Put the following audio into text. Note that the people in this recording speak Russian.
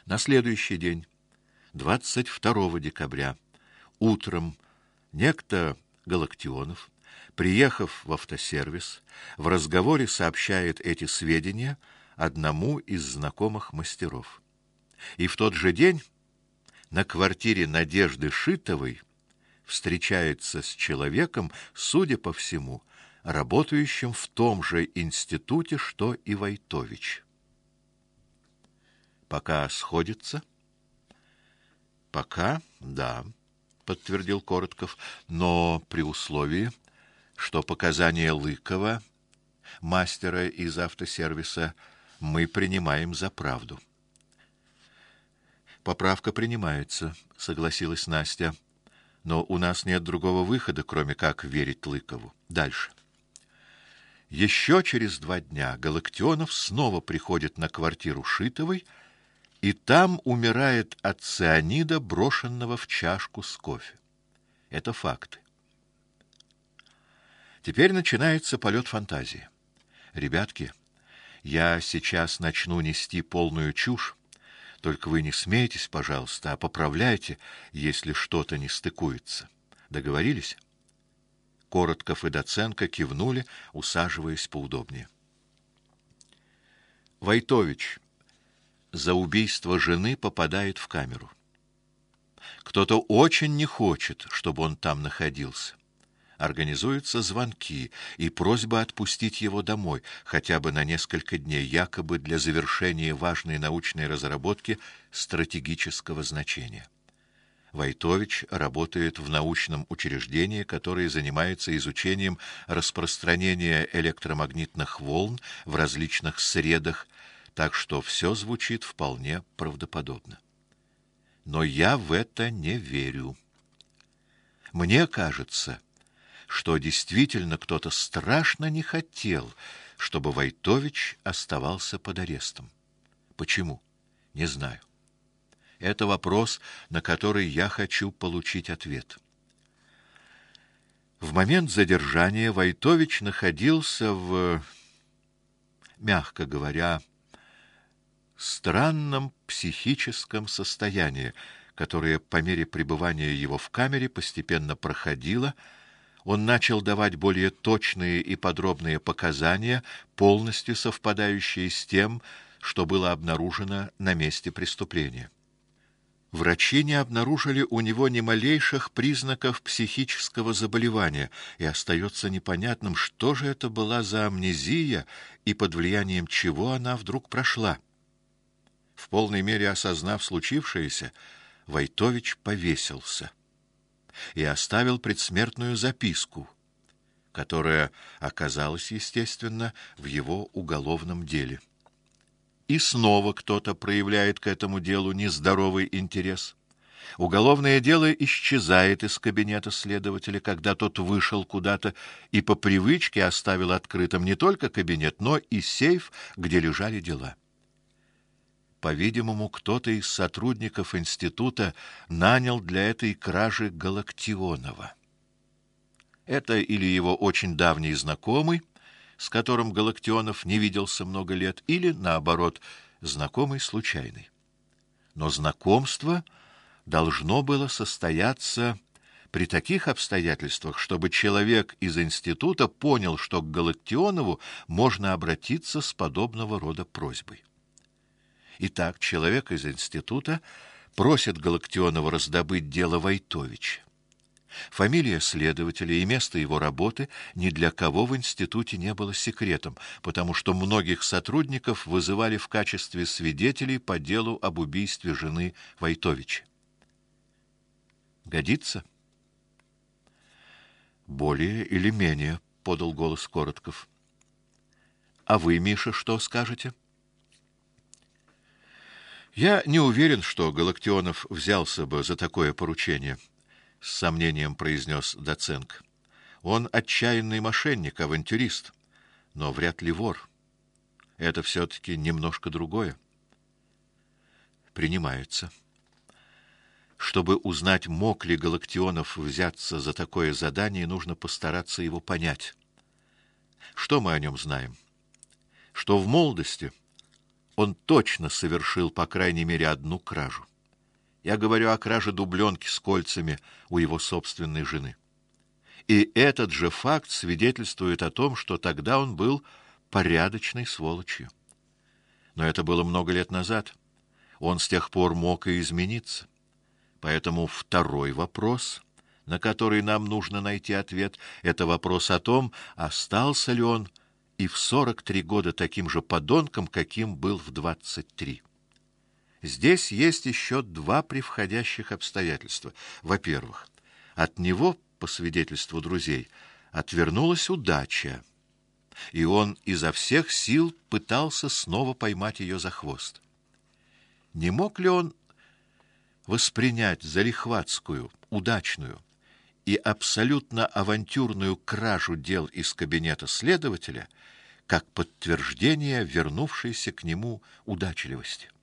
На следующий день, 22 декабря, утром некто Галактионов, приехав в автосервис, в разговоре сообщает эти сведения одному из знакомых мастеров. И в тот же день на квартире Надежды Шитовой встречается с человеком, судя по всему, работающим в том же институте, что и Войтович. Пока сходится? Пока, да, подтвердил Коротков, но при условии, что показания Лыкова, мастера из автосервиса, мы принимаем за правду. Поправка принимается, согласилась Настя. Но у нас нет другого выхода, кроме как верить Лыкову. Дальше. Еще через 2 дня Галактионов снова приходит на квартиру Шитовой, и там умирает от цианида, брошенного в чашку с кофе. Это факты. Теперь начинается полет фантазии. Ребятки, я сейчас начну нести полную чушь. Только вы не смейтесь, пожалуйста, а поправляйте, если что-то не стыкуется. Договорились? Коротков и Доценко кивнули, усаживаясь поудобнее. Войтович за убийство жены попадает в камеру. Кто-то очень не хочет, чтобы он там находился. Организуются звонки и просьба отпустить его домой, хотя бы на несколько дней, якобы для завершения важной научной разработки стратегического значения. Войтович работает в научном учреждении, которое занимается изучением распространения электромагнитных волн в различных средах, так что все звучит вполне правдоподобно. Но я в это не верю. Мне кажется, что действительно кто-то страшно не хотел, чтобы Войтович оставался под арестом. Почему? Не знаю. Это вопрос, на который я хочу получить ответ. В момент задержания Войтович находился в, мягко говоря, странном психическом состоянии, которое по мере пребывания его в камере постепенно проходило. Он начал давать более точные и подробные показания, полностью совпадающие с тем, что было обнаружено на месте преступления. Врачи не обнаружили у него ни малейших признаков психического заболевания, и остается непонятным, что же это была за амнезия и под влиянием чего она вдруг прошла. В полной мере осознав случившееся, Войтович повесился и оставил предсмертную записку, которая оказалась, естественно, в его уголовном деле. И снова кто-то проявляет к этому делу нездоровый интерес. Уголовное дело исчезает из кабинета следователя, когда тот вышел куда-то и по привычке оставил открытым не только кабинет, но и сейф, где лежали дела. По-видимому, кто-то из сотрудников института нанял для этой кражи Галактионова. Это или его очень давний знакомый, с которым Галактионов не виделся много лет, или, наоборот, знакомый случайный. Но знакомство должно было состояться при таких обстоятельствах, чтобы человек из института понял, что к Галактионову можно обратиться с подобного рода просьбой. Итак, человек из института просит Галактионова раздобыть дело Войтовича. Фамилия следователя и место его работы ни для кого в институте не было секретом, потому что многих сотрудников вызывали в качестве свидетелей по делу об убийстве жены Войтовича. Годится? Более или менее, подал голос Коротков. А вы, Миша, что скажете? Я не уверен, что Галактионов взялся бы за такое поручение, с сомнением произнес Доценко. Он отчаянный мошенник, авантюрист, но вряд ли вор. Это все-таки немножко другое. Принимается. Чтобы узнать, мог ли Галактионов взяться за такое задание, нужно постараться его понять. Что мы о нем знаем? Что в молодости он точно совершил по крайней мере одну кражу. Я говорю о краже дубленки с кольцами у его собственной жены. И этот же факт свидетельствует о том, что тогда он был порядочной сволочью. Но это было много лет назад. Он с тех пор мог и измениться. Поэтому второй вопрос, на который нам нужно найти ответ, это вопрос о том, остался ли он и в 43 года таким же подонком, каким был в 23. Здесь есть еще два превходящих обстоятельства. Во-первых, от него, по свидетельству друзей, отвернулась удача, и он изо всех сил пытался снова поймать ее за хвост. Не мог ли он воспринять залихватскую, удачную и абсолютно авантюрную кражу дел из кабинета следователя как подтверждение вернувшейся к нему удачливости?